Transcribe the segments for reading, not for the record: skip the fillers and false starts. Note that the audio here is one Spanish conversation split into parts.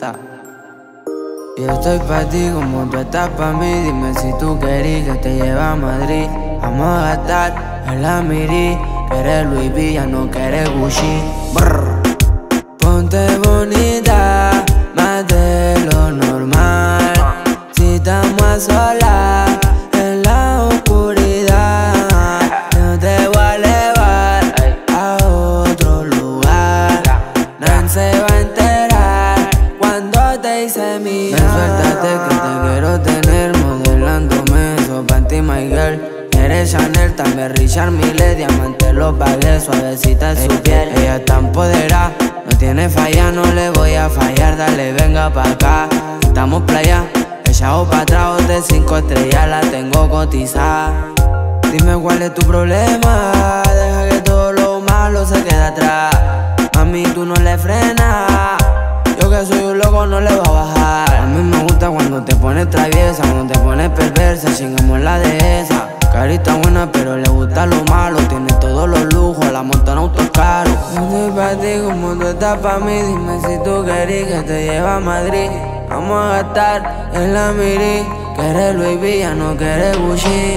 J. Yo estoy pa' ti como tú estás pa' mí. Dime si tú querís que te lleve a Madrid. Vamos a gastar en la Miri. Quieres Louis V, ya no quieres Gucci. Brr. Ponte bonita, más de lo normal. Si estamos a solas en la oscuridad, yo te voy a llevar a otro lugar. Nadie se va a enterar cuando te hice mía. Ven, suéltate que te quiero tener modelándome esos panty, my girl. Eres Chanel, también Richard Mille, diamante los bagues, suavecita en su piel. Ella está empoderada, no tiene falla, no le voy a fallar. Dale, venga pa' acá, estamos playa, echado pa' atrás de 5 estrellas, la tengo cotizada. Dime cuál es tu problema, deja que todo lo malo se quede atrás. Mami, tú no le frenas, yo que soy un loco no le voy a bajar. A mí me gusta cuando te pones traviesa, cuando te pones perversa, chingamos la de esa. Carita buena pero le gusta lo malo, tiene todos los lujos, la monta en autos caros. Yo estoy pa' ti como tú estás pa' mí. Dime si tú querís que te lleve a Madrid. Vamos a gastar en la Miri. Quieres Louis V, ya no quieres Gucci.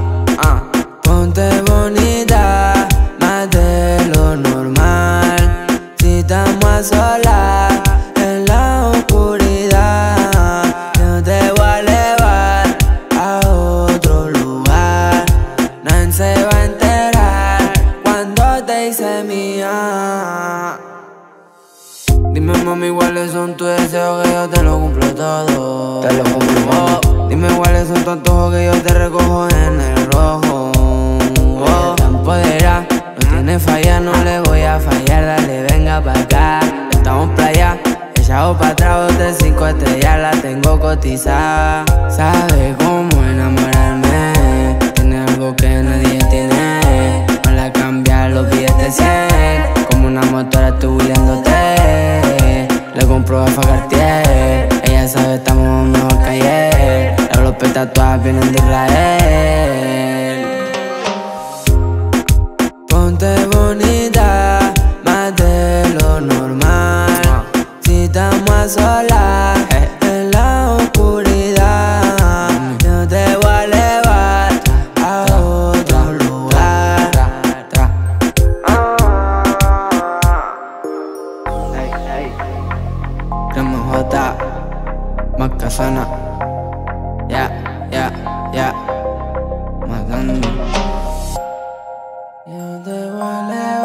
Ponte bonita, más de lo normal. Si estamos a solas en la oscuridad, yo te voy a llevar a otro lugar. Nadie se va a enterar cuando te hice mía. Dime mami cuáles son tus deseos, que yo te lo cumplo todo. Te lo cumplo. Dime cuáles son tus antojos, que yo te recojo en el rojo. Está empoderada, no tiene falla, no le voy a fallar. Dale, venga pa' acá, estamos playa, echado pa' atrás de 5 estrellas, la tengo cotizada. Sabe cómo enamorarme, tiene algo que nadie tiene. No la cambia los billetes 100, como una motora estoy huileándote. Le compro a Cartier, ella sabe estamos mejor que ayer. Las petas todas vienen de Israel. Ponte bonita, más de lo normal. Si estamos a solas en la oscuridad, yo te voy a llevar a otro lugar. J, Macasana. Ya, matando. Yo te voy a